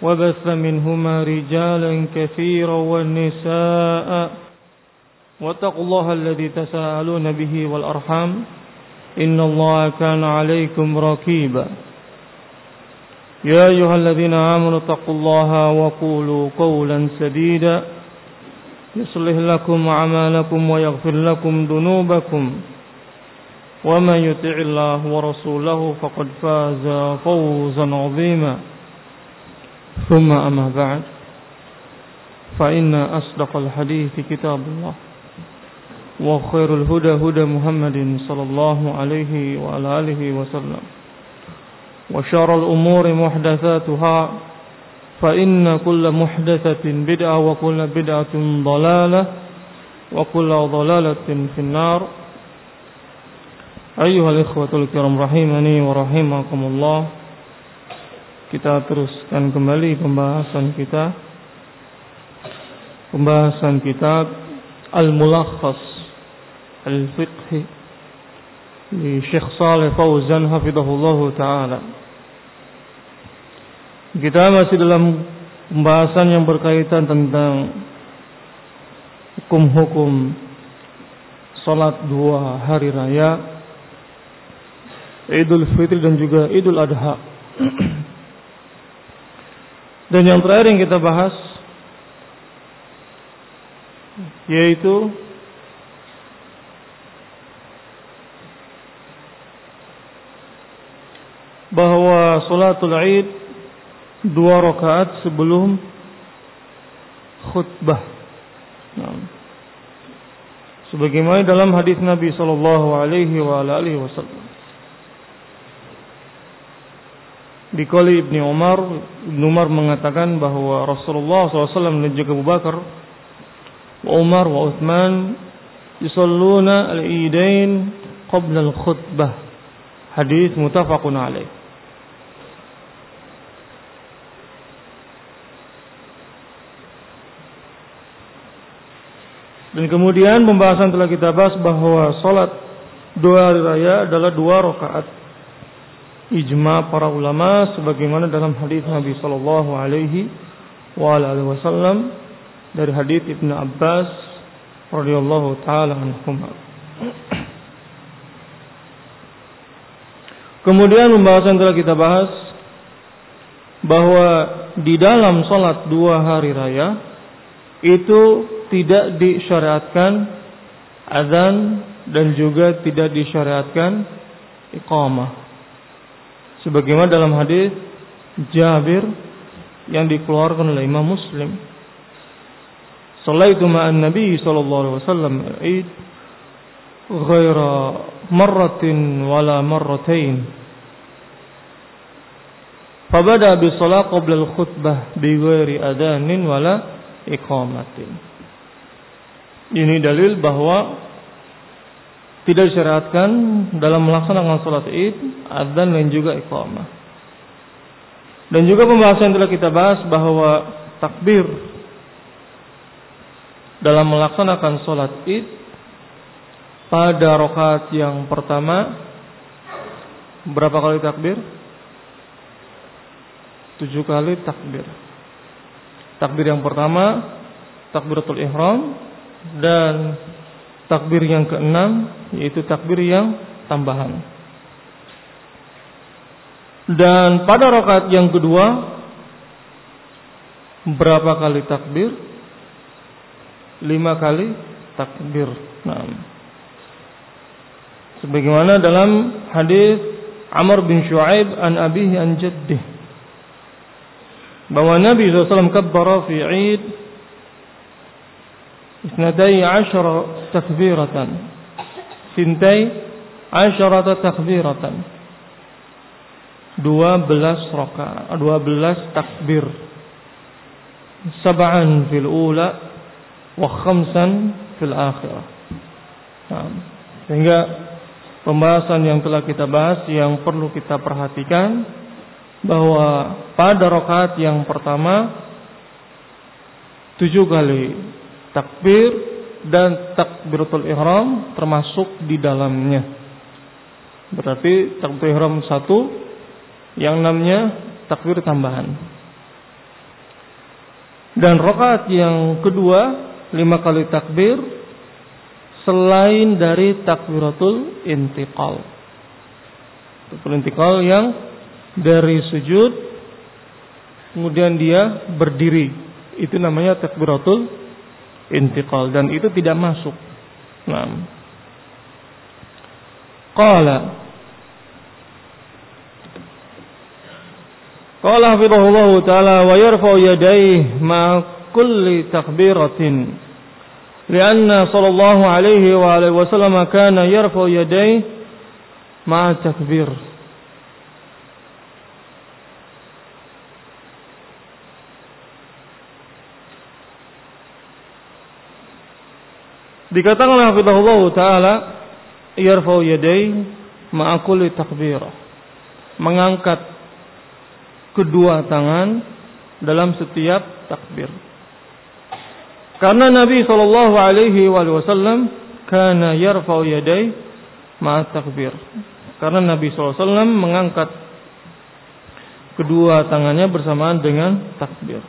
وبث منهما رجالا كثيرا والنساء واتقوا الله الذي تساءلون به والأرحام إن الله كان عليكم رقيبا يا أيها الذين آمنوا اتقوا الله وقولوا قولا سديدا يصلح لكم أعمالكم ويغفر لكم ذنوبكم ومن يطع الله ورسوله فقد فاز فوزا عظيما ثم أما بعد فإن أصدق الحديث كتاب الله وخير الهدى هدى محمد صلى الله عليه وعلى آله وسلم وشر الأمور محدثاتها فإن كل محدثة بدعة وكل بدعة ضلالة وكل ضلالة في النار أيها الإخوة الكرام rahimani wa rahimakumullah. Kita teruskan kembali pembahasan kitab Al-Mulakhas Al-Fiqhi li Syekh Shalih Fauzan hafizahullahu ta'ala. Kita masih dalam pembahasan yang berkaitan tentang hukum-hukum salat dua hari raya, Idul Fitri dan juga Idul Adha. Dan yang terakhir yang kita bahas yaitu bahwa salatul Id 2 rakaat sebelum khutbah. Sebagaimana dalam hadis Nabi sallallahu alaihi wasallam. Di qauli Ibnu Umar mengatakan bahwa Rasulullah SAW dan juga Abu Bakar wa Umar wa Uthman yusalluna al-idain qabla al-khutbah. Hadis muttafaqun alaih. Dan kemudian pembahasan telah kita bahas bahwa salat 2 hari raya adalah 2 rakaat. Ijma para ulama sebagaimana dalam hadis Nabi sallallahu alaihi wasallam dari hadis Ibnu Abbas radhiyallahu taala anhuma. Kemudian pembahasan telah kita bahas bahwa di dalam salat 2 hari raya itu tidak disyariatkan azan dan juga tidak disyariatkan iqamah. Sebagaimana dalam hadis Jabir yang dikeluarkan oleh Imam Muslim, "Shallaitu ma'an Nabi sallallahu alaihi wasallam Id ghaira marratin wala marratain. Fabada bi shalah qabla al-khutbah bi ghairi adhanin wala iqamatin." Ini dalil bahwa tidak disyariatkan dalam melaksanakan salat Id adzan dan juga iqamah. Dan juga pembahasan yang telah kita bahas bahwa takbir dalam melaksanakan salat Id pada rakaat yang pertama berapa kali takbir? 7 kali takbir. Takbir yang pertama takbiratul ihram, dan takbir yang ke-6 yaitu takbir yang tambahan. Dan pada rakaat yang kedua berapa kali takbir? 5 kali takbir. Nah, sebagaimana dalam hadis Amr bin Shu'aib an abihi an jaddih bahwa Nabi SAW kabbara fi Id 12 takbiratan 12 takbiratan 12 rakaat 12 takbir 7 fil ula wa 5 fil akhirah. Sehingga pembahasan yang telah kita bahas yang perlu kita perhatikan bahwa pada rakaat yang pertama 7 kali takbir dan takbiratul ihram termasuk di dalamnya. Berarti takbir ihram 1 yang namanya takbir tambahan. Dan rakaat yang kedua 5 kali takbir selain dari takbiratul intiqal. Takbiratul intiqal yang dari sujud kemudian dia berdiri, itu namanya takbiratul intiqal dan itu tidak masuk. Nah, qala hafizahullah taala wa yarfa'u yadayhi ma kulli takbiratin lianna sallallahu alaihi wa alihi wasallam kana yarfa'u yadayhi ma takbir. Dikatakan oleh hafizahullah taala yarfa'u yadayhi ma'a kulli takbirah, mengangkat kedua tangan dalam setiap takbir. Karena Nabi sallallahu alaihi wasallam kana yarfa'u yadayhi ma'a takbir. Karena Nabi sallallahu alaihi wasallam mengangkat kedua tangannya bersamaan dengan takbir.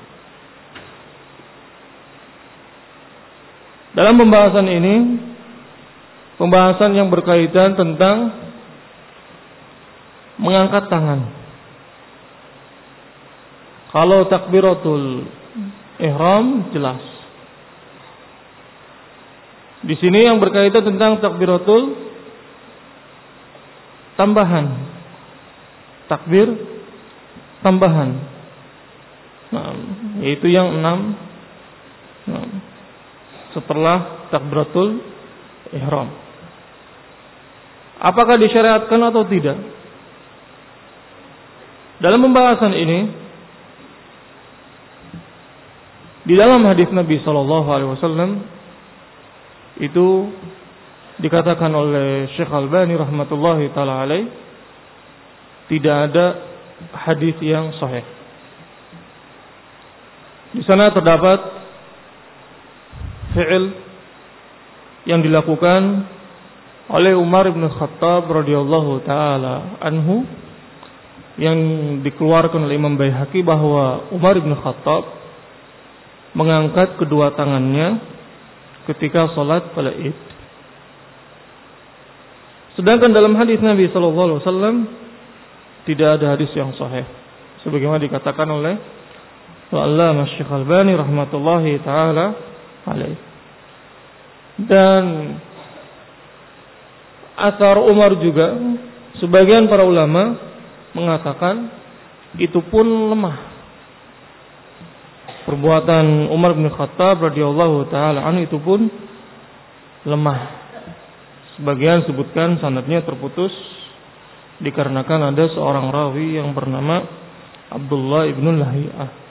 Dalam pembahasan ini, pembahasan yang berkaitan tentang mengangkat tangan. Kalau takbiratul ihram jelas. Di sini yang berkaitan tentang takbiratul tambahan. Takbir tambahan. Nah, yaitu yang 6. Nah, setelah takbiratul ihram. Apakah disyariatkan atau tidak? Dalam pembahasan ini, di dalam hadis Nabi sallallahu alaihi wasallam itu dikatakan oleh Syekh Albani rahmatullahi taala alaih, tidak ada hadis yang sahih. Di sana terdapat fi'il yang dilakukan oleh Umar bin Khattab radhiyallahu taala anhu, yang dikeluarkan oleh Imam Baihaqi bahwa Umar bin Khattab mengangkat kedua tangannya ketika salat pada Id. Sedangkan dalam hadis Nabi sallallahu alaihi wasallam tidak ada hadis yang sahih, sebagaimana dikatakan oleh Al-Allamah Syekh Albani rahmatullahi taala alaih. Dan asar Umar juga sebagian para ulama mengatakan itu pun lemah. Perbuatan Umar bin Khattab radhiyallahu taala anhu itu pun lemah. Sebagian sebutkan sanadnya terputus dikarenakan ada seorang rawi yang bernama Abdullah ibn Lahiyah.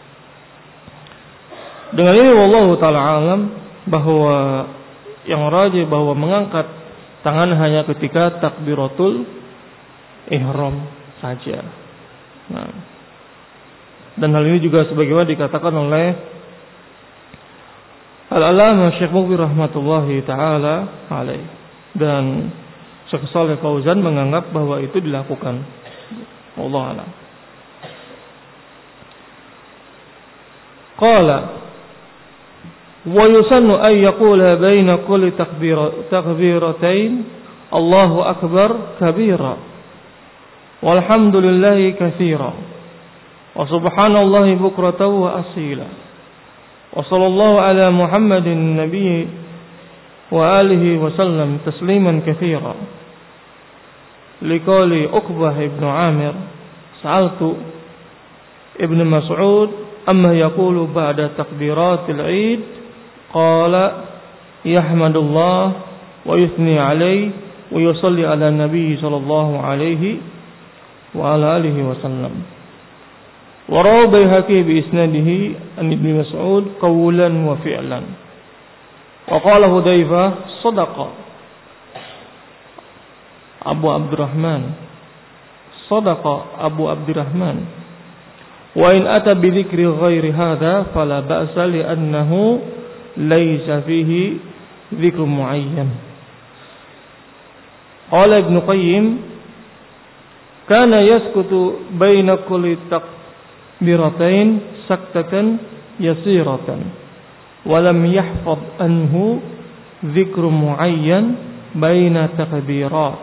Dengan ini wallahu taala alam bahwa yang rajih bahwa mengangkat tangan hanya ketika takbiratul ihram saja. Nah, dan hal ini juga sebagaimana dikatakan oleh Al-Allamah Syekh Muqbil rahmatullahi taala alaih, dan Syekh Shalih Fauzan menganggap bahwa itu dilakukan. Wallahu a'lam. Qala wa yusannu ay yaqula baina kulli takbiratain Allahu akbar kabira walhamdulillahi katsira wa subhanallahi bukratan wa asila wa sallallahu ala Muhammadin nabiyyi wa alihi wa sallam tasliman katsira. Liqali Uqbah ibn Amir sa'altu ibn Mas'ud amma yaqulu ba'da takbiratil Eid, qala yahmadullah wa yuthni alayhi wa yusalli ala nabi sallallahu alaihi wa ala alihi wa sallam. Wa rawa Baihaqi bi isnadihi an ibn Mas'ud qawlan wa fi'lan. Wa qala Hudzaifah sadaqa Abu Abdurrahman, sadaqa Abu Abdurrahman. Wa in ata bi dzikri ghairi hadza fala ba'sa li annahu laysa fihi dzikr muayyan. Qala Ibnu Qayyim kana yaskutu baina kulli takbiratain saktatan yasiratan wa lam yahfaz anhu dzikru muayyan baina takbirat.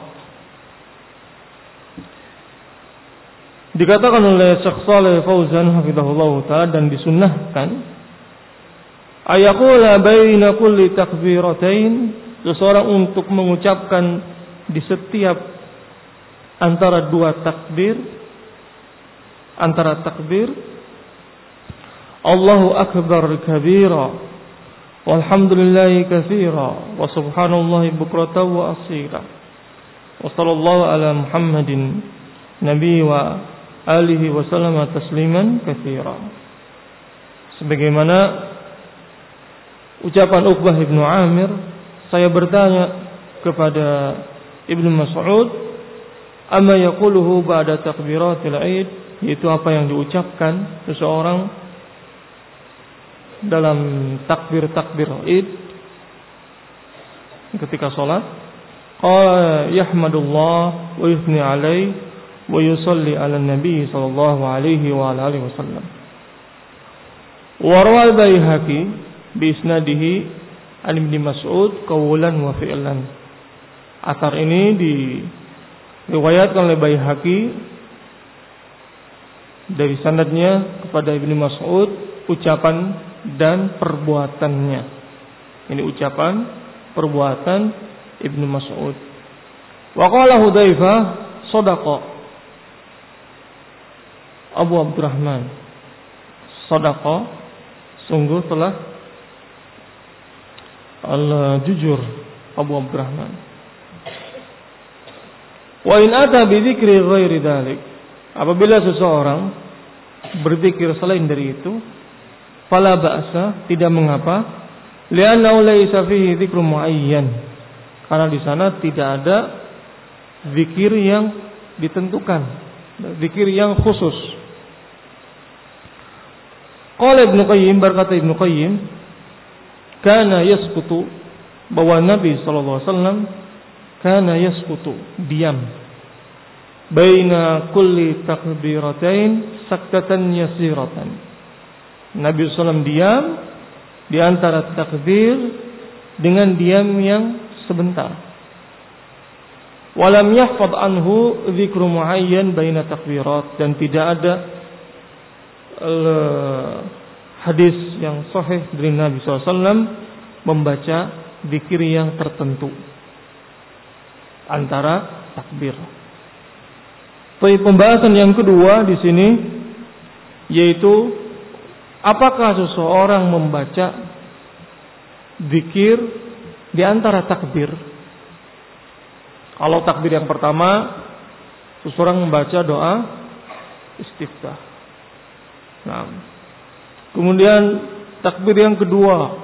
Dikatakan oleh Syekh Shalih Fauzan hafizahullah taala dan disunnahkan ayaqula baina kulli takbiratain, seseorang untuk mengucapkan di setiap antara dua takbir, antara takbir Allahu akbar kabira walhamdulillahi katsira wa subhanallahi bukratan wa asira wa sallallahu ala Muhammadin nabi wa alihi wa sallama tasliman katsira. Sebagaimana ucapan Uqbah ibnu Amir, saya bertanya kepada Ibnu Mas'ud, amma yaquluhu ba'da takbiratil Id, yaitu apa yang diucapkan seseorang dalam takbir Id ketika salat. Qala yahmadullah wa yuthni alaihi wa yusalli ala nabi sallallahu alaihi wa alihi wasallam. Wa rawal Baihaqi bi isnadihi an Ibnu Mas'ud qawlan wa fi'lan. Athar ini diriwayatkan oleh Baihaqi dari sanadnya kepada Ibnu Mas'ud, ucapan dan perbuatannya. Ini ucapan, perbuatan Ibnu Mas'ud. Wa qala Hudzaifah shadaqa Abu Abdurrahman, shadaqa, sungguh telah Allah jujur Abu Abdurrahman. Wa in ata bi dzikri ghairi dzalik, apabila seseorang berzikir selain dari itu, fala ba'sa, tidak mengapa, li'annahu laisa fihi dzikru muayyan, karena di sana tidak ada zikir yang ditentukan, zikir yang khusus. Qala Ibnu Qayyim, berkata Ibnu Qayyim, kana yasqutu, bahwa Nabi sallallahu alaihi wasallam kana yasqutu, diam, baina kulli takbiratain saktatan yasiratan. Nabi SAW diam di antara takbir dengan diam yang sebentar. Walam yahfaz anhu dzikru muayyan baina takbirat, dan tidak ada hadis yang sahih dari Nabi SAW membaca zikir yang tertentu antara takbir. Pembahasan yang kedua di sini yaitu apakah seseorang membaca zikir di antara takbir? Kalau takbir yang pertama seseorang membaca doa istiftah. Nah, kemudian takbir yang kedua,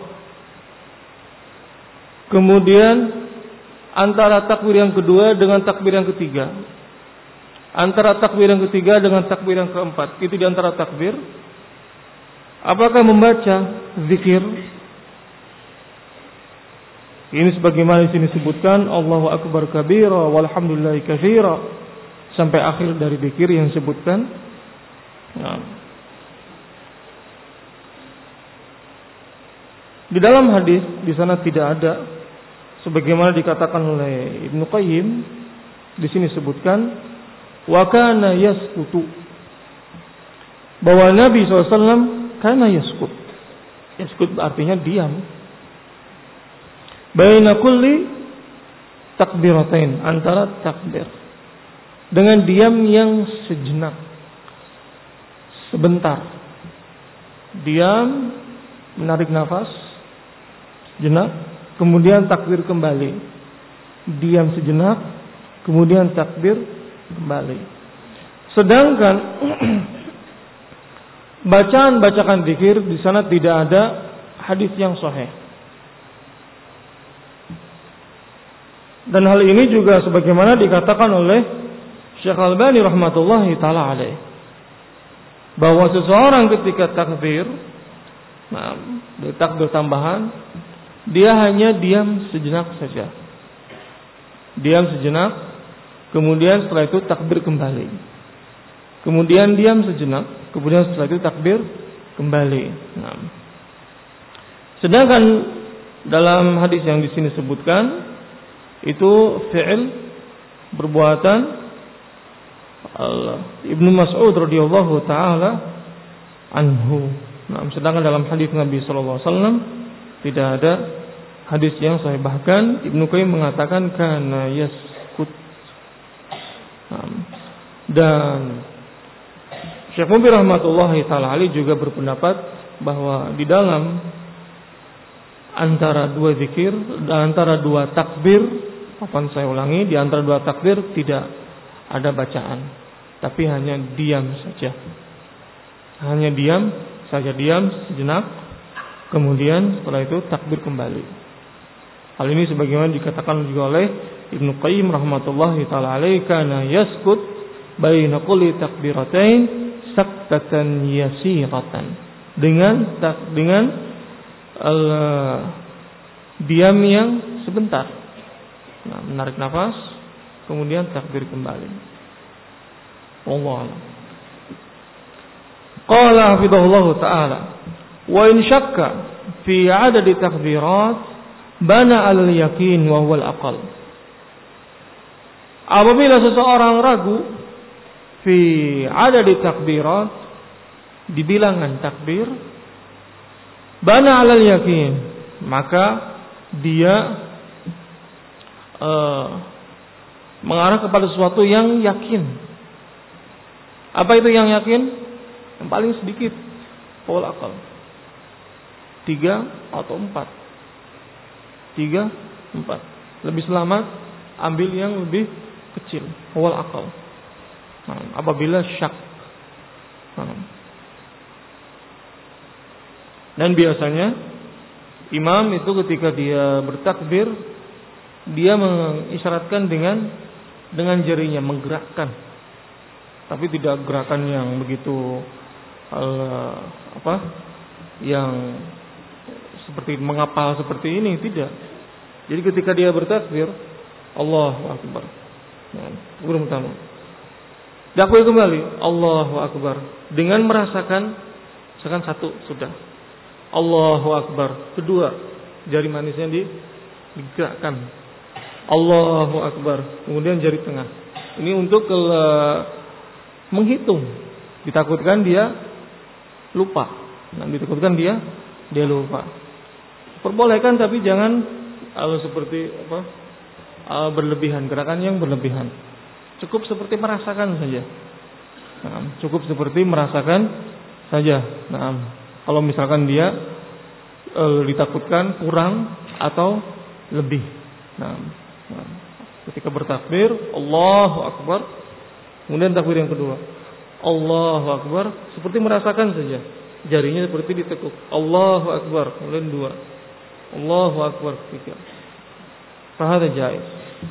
kemudian antara takbir yang kedua dengan takbir yang ketiga, antara takbir yang ketiga dengan takbir yang keempat, itu di antara takbir, apakah membaca zikir? Ini sebagaimana di sini disebutkan Allahu akbar kabira walhamdulillahi katsira sampai akhir dari zikir yang disebutkan. Nah, di dalam hadis di sana tidak ada sebagaimana dikatakan oleh Ibnu Qayyim, di sini disebutkan wa kana yaskutu, bahwa Nabi SAW kana yaskut. Yaskut artinya diam. Baina kulli takbiratain, antara takbir, dengan diam yang sejenak, sebentar. Diam, menarik nafas sejenak, kemudian takbir kembali. Diam sejenak, kemudian takbir kembali. Sedangkan bacaan zikir di sana tidak ada hadis yang sahih. Dan hal ini juga sebagaimana dikatakan oleh Syekh Al-Albani rahmatullahi taala alaih, bahwa seseorang ketika takbir, takbir tambahan, dia hanya diam sejenak saja. Diam sejenak, kemudian setelah itu takbir kembali. Kemudian diam sejenak, kemudian setelah itu takbir kembali. Nah. Sedangkan dalam hadis yang di sini sebutkan itu fi'il perbuatan Ibnu Mas'ud radhiyallahu taala anhu. Nah, sedangkan dalam hadis Nabi sallallahu alaihi wasallam tidak ada hadis yang sahih, bahkan Ibnu Qayyim mengatakan kana yaskut. Nah, dan Syekh Mubin rahmatullahi taala alaihi juga berpendapat bahwa di dalam antara dua zikir, antara dua takbir, saya ulangi, di antara dua takbir tidak ada bacaan, tapi hanya diam saja. Hanya diam saja, diam sejenak, kemudian setelah itu takbir kembali. Hal ini sebagaimana dikatakan juga oleh Ibnu Qayyim rahmatullahi taala alaihi, kana yaskut baina kulli takbiratain saktatan yasiratan. Dengan diam yang sebentar. Nah, menarik nafas, kemudian takbir kembali. Wallahu a'lam. Qala hafidhahullah ta'ala, wa in syakka fi 'adadi takbirat bana 'ala al-yaqin wa huwa al-aqal. Apabila seseorang ragu fi 'adadi takbirat, di bilangan takbir, bana 'ala al-yaqin, maka dia mengarah kepada sesuatu yang yakin. Apa itu yang yakin? Yang paling sedikit, pola akal. 3 atau 4. 3, 4. Lebih selamat ambil yang lebih kecil, pola akal. Nah, apabila syak. Dan biasanya imam itu ketika dia bertakbir, dia mengisyaratkan dengan jarinya, menggerakkan, tapi tidak gerakan yang begitu yang seperti mengapal seperti ini, tidak. Jadi ketika dia bertakbir, Allahu Akbar, takbir pertama, takbir kembali, Allahu Akbar, dengan merasakan, misalkan 1 sudah, Allahu Akbar, kedua, jari manisnya digerakkan, Allahu Akbar, kemudian jari tengah. Ini untuk menghitung. Ditakutkan dia lupa. Nah, ditakutkan dia lupa. Perbolehkan, tapi jangan seperti berlebihan, gerakan yang berlebihan. Cukup seperti merasakan saja. Nah, cukup seperti merasakan saja. Nah, kalau misalkan dia ditakutkan kurang atau lebih. Nah, ketika bertakbir, Allahu Akbar, kemudian takbir yang kedua, Allahu Akbar, seperti merasakan saja, jarinya seperti ditekuk, Allahu Akbar, kemudian 2, Allahu Akbar, 3. Fahadha jaiz.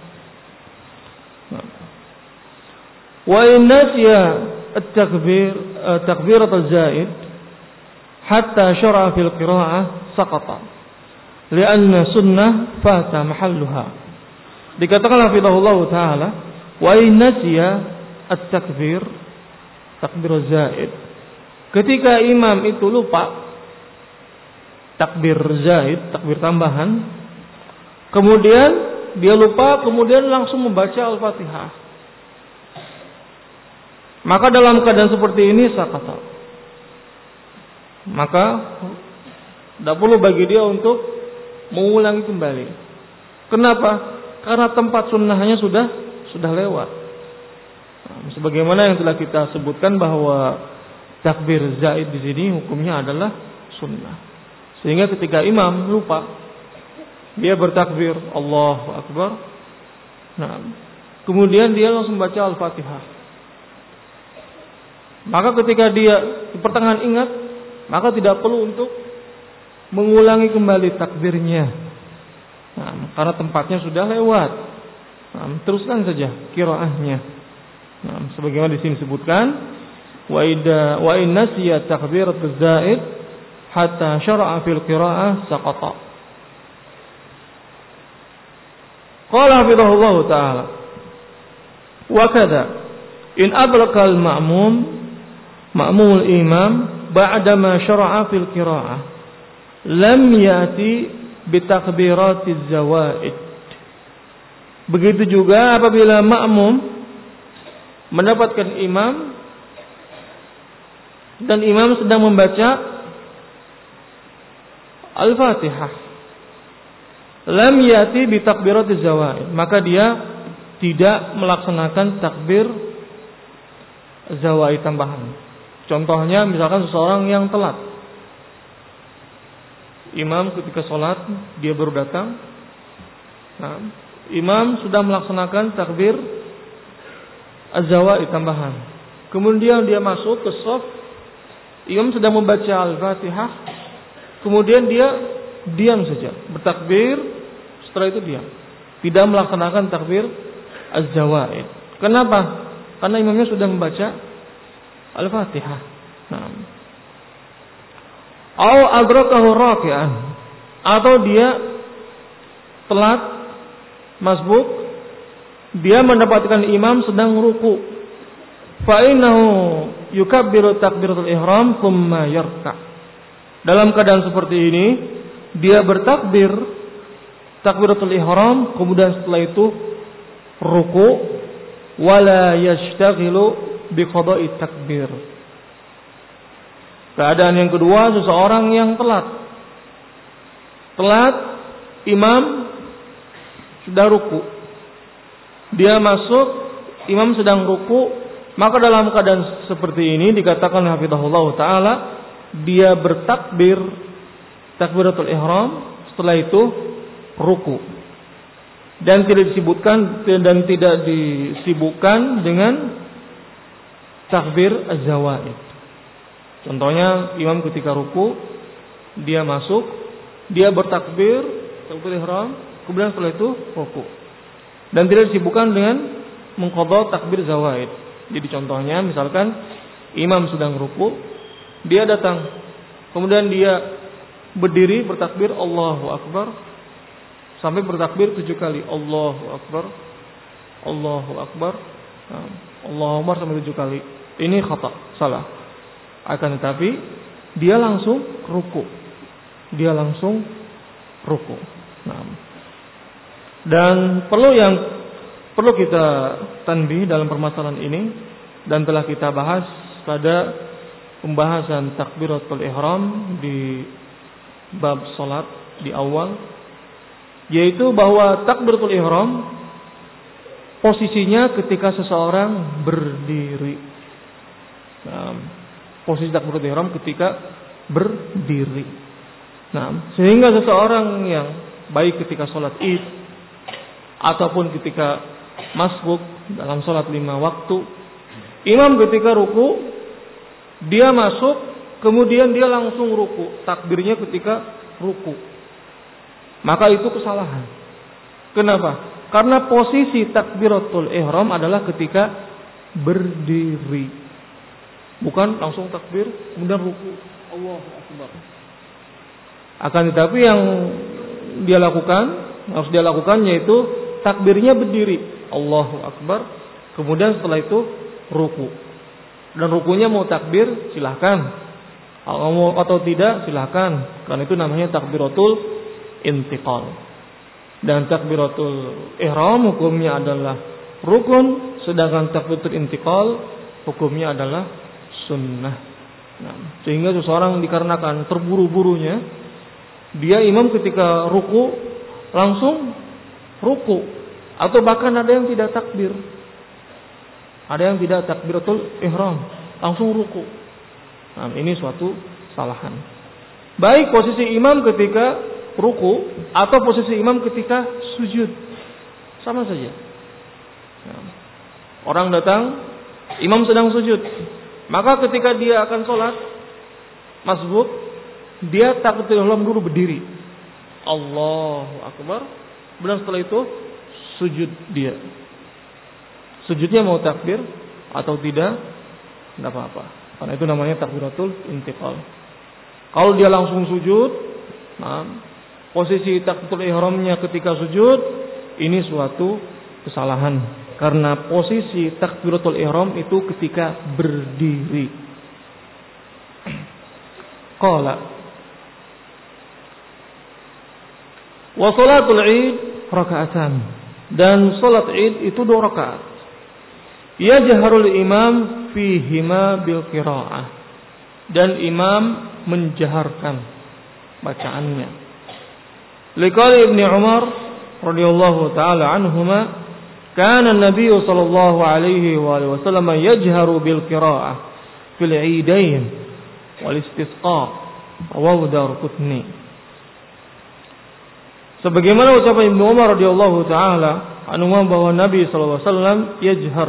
Wa in nasiya at-takbir takbirat az-zaid hatta syara'a fil qira'ah saqata li'anna sunnah fata mahalluha. Dikatakan hafizahullah ta'ala, wa in nasiya at-takbir takbir zaid, ketika imam itu lupa takbir zaid, takbir tambahan, kemudian dia lupa, kemudian langsung membaca Al-Fatihah, maka dalam keadaan seperti ini sakata, maka tidak perlu bagi dia untuk mengulangi kembali. Kenapa? Karena tempat sunnahnya sudah lewat. Nah, sebagaimana yang telah kita sebutkan bahwa takbir zaid di sini hukumnya adalah sunnah. Sehingga ketika imam lupa, dia bertakbir Allahu Akbar, nah, kemudian dia langsung baca Al-Fatihah. Maka ketika dia di pertengahan ingat, maka tidak perlu untuk mengulangi kembali takbirnya. Nah, karena tempatnya sudah lewat. Nah, teruskan saja qiraahnya. Nah, sebagaimana di sini disebutkan, wa in nasiya takbirat az-zaid hatta syara'a fil qiraah saqata. Qala hafizahullah ta'ala, wa kadza in adraka al-ma'mum al-imam ba'dama syara'a fil qira'ah lam ya'ti bitakbiratiz zawaid. Begitu juga apabila makmum mendapatkan imam dan imam sedang membaca Al-Fatihah, lam yati bi takbiratiz zawaid, maka dia tidak melaksanakan takbir zawaid tambahan. Contohnya misalkan seseorang yang telat, imam ketika sholat dia baru datang, nah, imam sudah melaksanakan takbir az-zawaid tambahan. Kemudian dia masuk ke shaf, imam sedang membaca Al-Fatihah, kemudian dia diam saja, bertakbir, setelah itu diam, tidak melaksanakan takbir az-zawaid. Kenapa? Karena imamnya sudah membaca Al-Fatihah. Nah, au adrakahu raki'an, atau dia telat masbuk, dia mendapatkan imam sedang ruku, fa innahu yukabbiru takbiratul ihram thumma yarka'. Dalam keadaan seperti ini dia bertakbir takbiratul ihram, kemudian setelah itu ruku, wala yashtaghilu bi qada'i takbir. Keadaan yang kedua, seseorang yang telat, imam sudah ruku, dia masuk, imam sedang ruku, maka dalam keadaan seperti ini dikatakan hafizahullah taala, dia bertakbir takbiratul ihram, setelah itu ruku, dan tidak disibukkan dengan takbir az-zawaid. Contohnya imam ketika ruku, dia masuk, dia bertakbir takbir ihram, kemudian setelah itu ruku, dan tidak disibukkan dengan mengqadha takbir zawaid. Jadi contohnya misalkan imam sedang ruku, dia datang, kemudian dia berdiri bertakbir Allahu Akbar sampai bertakbir 7 kali, Allahu Akbar, Allahu Akbar, Allahu Akbar sampai 7 kali. Ini khata, salah. Akan tetapi dia langsung ruku. Nah, dan perlu kita tanbih dalam permasalahan ini, dan telah kita bahas pada pembahasan takbiratul ihram di bab salat di awal, yaitu bahwa takbiratul ihram posisinya ketika seseorang berdiri. Nah, posisi takbiratul ihram ketika berdiri. Nah, sehingga seseorang yang baik ketika salat Id ataupun ketika masbuk dalam salat 5 waktu, imam ketika ruku, dia masuk, kemudian dia langsung ruku, takbirnya ketika ruku, maka itu kesalahan. Kenapa? Karena posisi takbiratul ihram adalah ketika berdiri, bukan langsung takbir kemudian ruku, Allahu Akbar. Akan tetapi yang harus dia lakukan yaitu takbirnya berdiri, Allahu Akbar, kemudian setelah itu ruku. Dan rukunya mau takbir silahkan, atau tidak silahkan, karena itu namanya takbiratul intiqal. Dan takbiratul ihram hukumnya adalah rukun, sedangkan takbiratul intiqal hukumnya adalah sunnah. Nah, sehingga seseorang dikarenakan terburu-burunya, dia imam ketika ruku langsung ruku, atau bahkan ada yang tidak takbir, ada yang tidak takbiratul ihram, langsung ruku. Nah, ini suatu kesalahan. Baik posisi imam ketika ruku atau posisi imam ketika sujud, sama saja. Nah, orang datang, imam sedang sujud, maka ketika dia akan sholat masbuk, dia takbiratul ihram dulu berdiri, Allahu Akbar, kemudian setelah itu sujud dia. Sujudnya mau takbir atau tidak apa-apa, karena itu namanya takbiratul intiqal. Kalau dia langsung sujud, nah, posisi takbiratul ihramnya ketika sujud, ini suatu kesalahan, karena posisi takbiratul ihram itu ketika berdiri. Qala wa salatul Id raka'atan, dan salat Id itu 2 rakaat. Yajharul imam fihima bil qiraah, dan imam menjaharkan bacaannya. Liqali Ibnu Umar radhiyallahu taala anhuma, kana an-nabiy sallallahu alaihi wasallam yajharu bil qiraah fil 'idain wal istisqa, rawahu Daraqutni. Sebagaimana ucapan Ibnu Umar radhiyallahu taala anhuma bahwa Nabi sallallahu alaihi wasallam yajhar,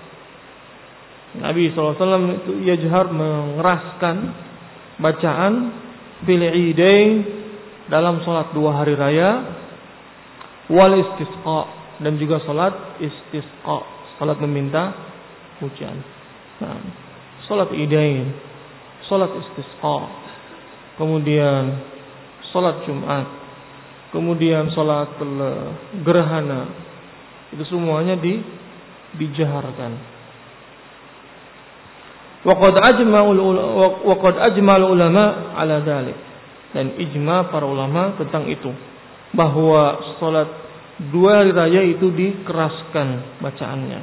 Nabi sallallahu alaihi wasallam itu yajhar, mengeraskan bacaan fil 'idain, dalam salat 2 hari raya, wal istisqa, dan juga salat istisqa, salat meminta hujan. Nah, salat idain, salat istisqa, kemudian salat Jumat, kemudian salat gerhana, itu semuanya dijaharkan. Waqad ajma'ul ulama ala dzalik, dan ijma para ulama tentang itu, bahwa salat 2 hari raya itu dikeraskan bacaannya.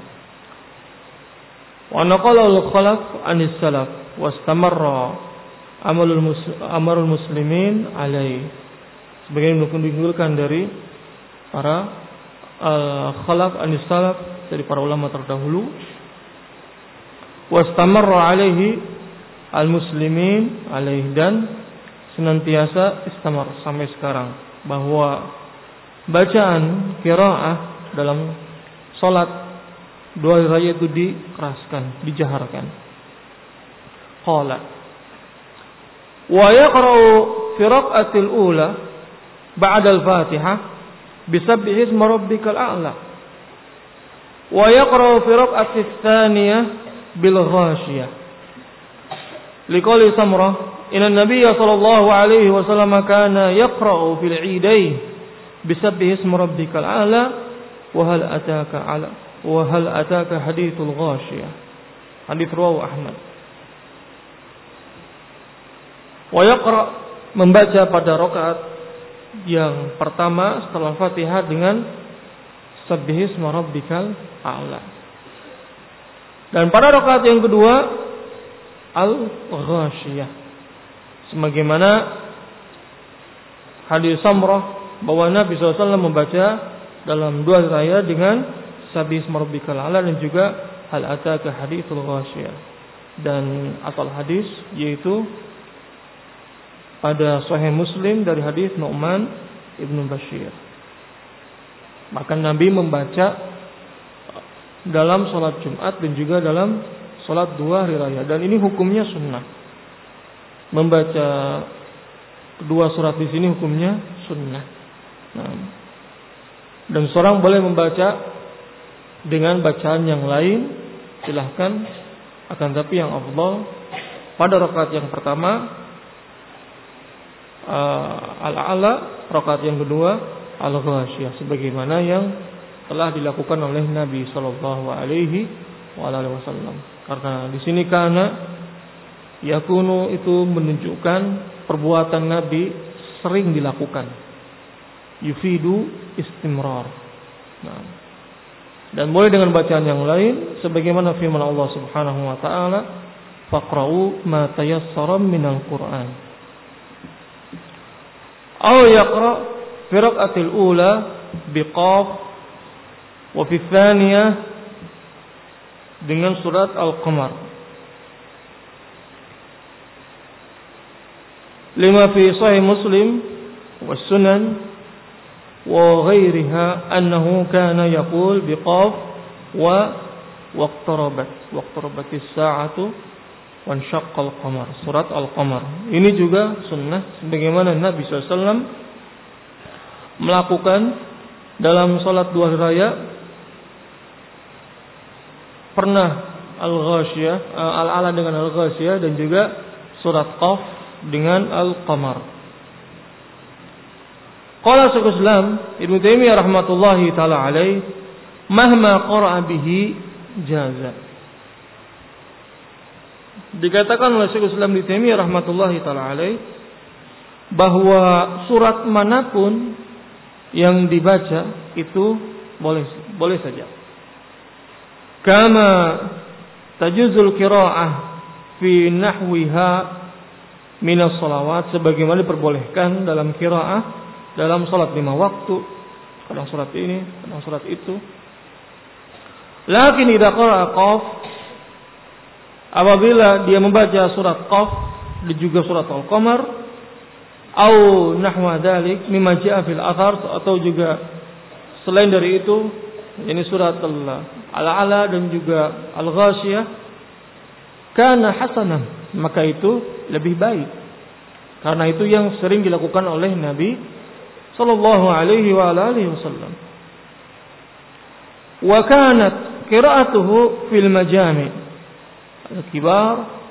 Wa naqala al-khalaf anis salaf wastamarra amalul muslimin alaihi, sebagaimana dinukilkan dari para khalaf anis salaf, dari para ulama terdahulu. Wastamarra alaihi al-muslimin alaihi, dan senantiasa istamar sampai sekarang, bahwa bacaan qiraah dalam salat 2 hari raya itu dikeraskan, dijaharkan. Qala wa yaqra'u fi raq'atil ula ba'da al-Fatihah bisabbih ismi rabbikal a'la, wa yaqra'u fi raq'atis tsaniyah bil ghashiyah. Liqali Samrah, inna nabiyya sallallahu alaihi wasallam kana yaqra'u fil 'idain bisabbih ismi rabbikal a'la wa hal ataka hadithul ghashiyah. Hadits rawahu Ahmad. Wa yaqra', membaca pada rakaat yang pertama setelah Fatihah dengan sabbih ismi rabbikal a'la. Dan pada rakaat yang kedua al-ghashiyah, sebagaimana hadis Samrah bahwa Nabi SAW membaca dalam 2 hari raya dengan sabbih ismi rabbikal a'la, dan juga hal ataka hadithul ghashiyah. Dan asal hadis yaitu pada Sahih Muslim dari hadis Nu'man ibnu Bashir. Maka Nabi membaca dalam salat Jumat dan juga dalam salat 2 hari raya, dan ini hukumnya sunnah. Membaca kedua surat di sini hukumnya sunnah. Nah, dan seorang boleh membaca dengan bacaan yang lain, silahkan. Akan tapi yang afdal pada rakaat yang pertama al-a'la, rakaat yang kedua al-ghashiyah, sebagaimana yang telah dilakukan oleh Nabi sallallahu alaihi wasallam. Karena di sini karena yakunu itu menunjukkan perbuatan Nabi sering dilakukan, yufidu istimrar. Nah, dan boleh dengan bacaan yang lain, sebagaimana firman Allah Subhanahu wa taala, faqra'u ma tayassara minal Qur'an. Aw yaqra' fi raq'atil ula biqaf, wa fi tsaniyah dengan surat Al-Qamar. Lima fi Sahih Muslim wa Sunan wa ghairiha annahu kana yaqul biqaf wa waqtarabatis sa'atu wa anshaqqal qamar, surat Al-Qamar. Ini juga sunnah, sebagaimana Nabi SAW melakukan dalam salat 2 hari raya. Pernah al-ghashiyah, al-a'la dengan al-ghashiyah, dan juga surat Qaf dengan al-Qamar. Qala Syekhul Islam Ibnu Taimiyah rahmatullahi taala alaih, mahma qara'a bihi jaza. Dikatakan oleh Syekhul Islam Ibnu Taimiyah rahmatullahi taala alaih bahwa surat manapun yang dibaca itu boleh saja. Kama tajuzul qiraah fi nahwiha minas shalawat, sebagaimana diperbolehkan dalam qiraah dalam salat 5 waktu, kadang surat ini, kadang surat itu. Lakin idza qara'a qaf, apabila dia membaca surat Qaf dan juga surat Al-Qamar atau nahwa dzalik mimma jaa fil athar, atau juga selain dari itu, yakni surat Al-A'la dan juga Al-Ghasyiyah, kana hasanan, maka itu lebih baik. Karena itu yang sering dilakukan oleh Nabi sallallahu alaihi wa alihi wasallam. Wa kanat qira'atuhu fil majami' al-kibar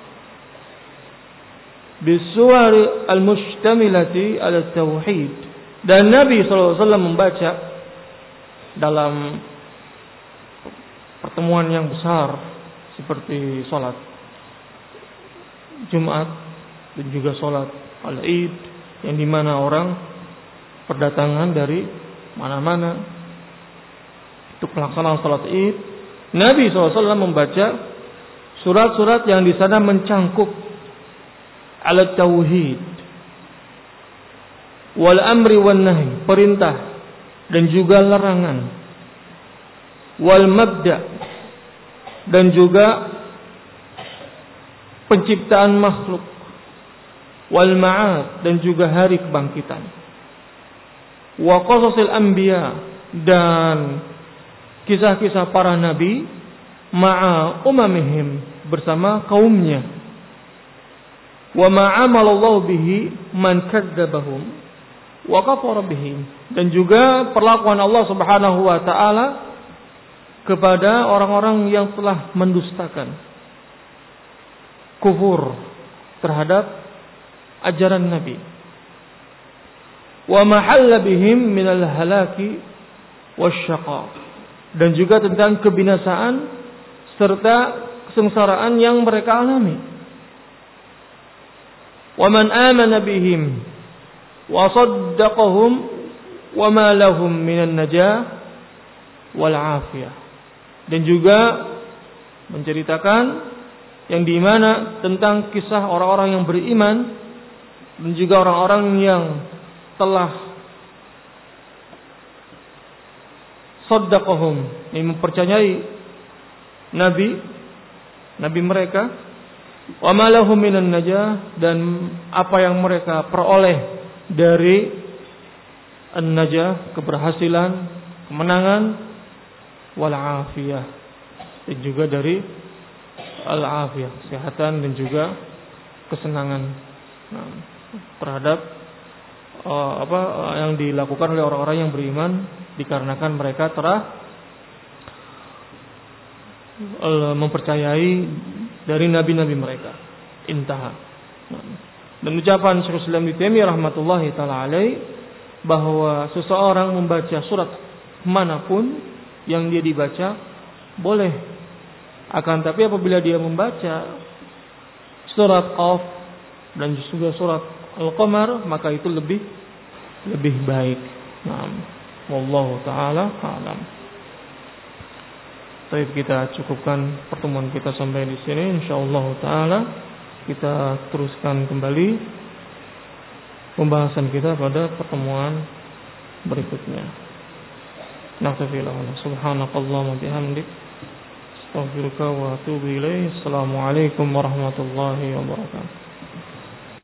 bisuwar al-mustamilati ala tauhid, dan Nabi sallallahu alaihi wasallam membaca dalam pertemuan yang besar seperti salat Jumat dan juga salat al-Id, yang dimana orang berdatangan dari mana-mana untuk pelaksanaan salat Id. Nabi SAW membaca surat-surat yang di sana mencangkup ala tauhid wal amri wan nahi, perintah dan juga larangan, wal mabda, dan juga penciptaan makhluk, wal ma'ad, dan juga hari kebangkitan, wa qasasil anbiya, dan kisah-kisah para nabi, ma'a umamihim, bersama kaumnya, wa ma'amalallahu bihi man kadzdzabahum wa kafara bihim, dan juga perlakuan Allah Subhanahu wa taala kepada orang-orang yang telah mendustakan, kufur terhadap ajaran Nabi, wa mahalla bihim minal halaki wasyaqa, dan juga tentang kebinasaan serta kesengsaraan yang mereka alami. Wa man amana bihim wa saddaqahum wa ma lahum minan najah wal afiyah, dan juga menceritakan yang di mana tentang kisah orang-orang yang beriman dan juga orang-orang yang telah saddaqahum, yang mempercayai nabi mereka, wa ma lahum minan najah, dan apa yang mereka peroleh dari an-najah, keberhasilan, kemenangan, wal afiyah, dan juga dari al-afiyah, kesehatan dan juga kesenangan terhadap yang dilakukan oleh orang-orang yang beriman, dikarenakan mereka telah mempercayai dari nabi-nabi mereka. Intaha. Dan ucapan Syekhul Islam Ibnu Taimiyah rahmatullahi taala alaih bahwa seseorang membaca surat manapun yang dia dibaca boleh, akan tapi apabila dia membaca surat Qaf dan juga surat Al-Qamar, maka itu lebih baik. Wallahu taala a'lam. Baik, kita cukupkan pertemuan kita sampai di sini. Insyaallah taala kita teruskan kembali pembahasan kita pada pertemuan berikutnya. Naqtafillah. Subhanakallahumma bihamdik, astaghfiruka wa atubu ilaik. Assalamualaikum warahmatullahi wabarakatuh.